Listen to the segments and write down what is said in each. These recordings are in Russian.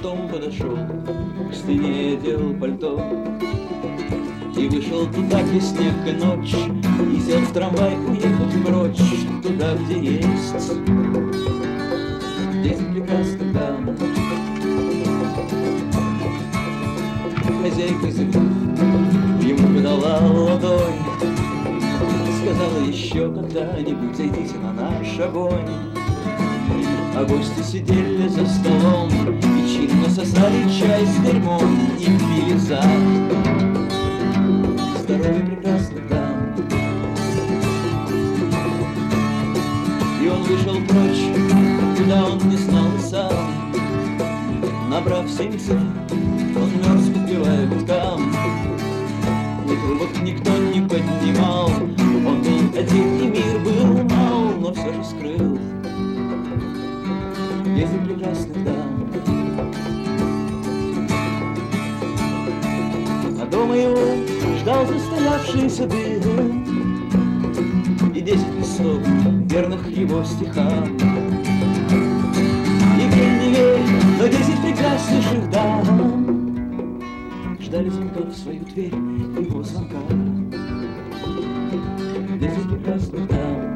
Потом подошел к стене, одел пальто и вышел туда, где снег и ночь, и сел в трамвай уехать прочь, туда, где есть 10 прекрасных дам. Хозяйка ему подала ладонь, сказала: еще когда-нибудь зайдите на наш огонь. А гости сидели за столом и чинно сосали чай с дерьмом и пили за здоровье прекрасных дам. И он вышел прочь, куда он не знал и сам. Набрав 7 цифр, он мерз, подпевая гудкам. Трубок никто не поднимал, он был один, и мир был мал, но все же скрыл 10 прекрасных дам. А дома его ждал застоявшийся дым и 10 листов, верных его стихам. И верь, не верь, но 10 прекраснейших дам ждали звонка в свою дверь, его звонка. 10 прекрасных дам.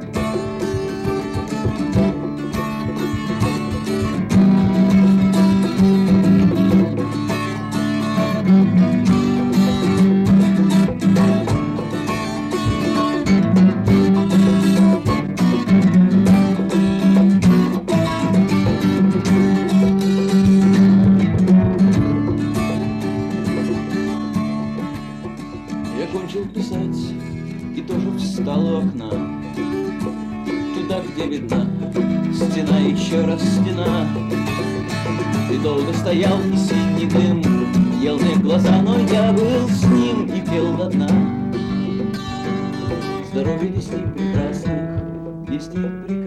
Я кончил писать и тоже встал у окна, туда, где видна стена, еще раз стена. И долго стоял и синий дым ел мне глаза, но я был с ним и пел до дна. Здоровье 10 прекрасных, 10 прекрасных.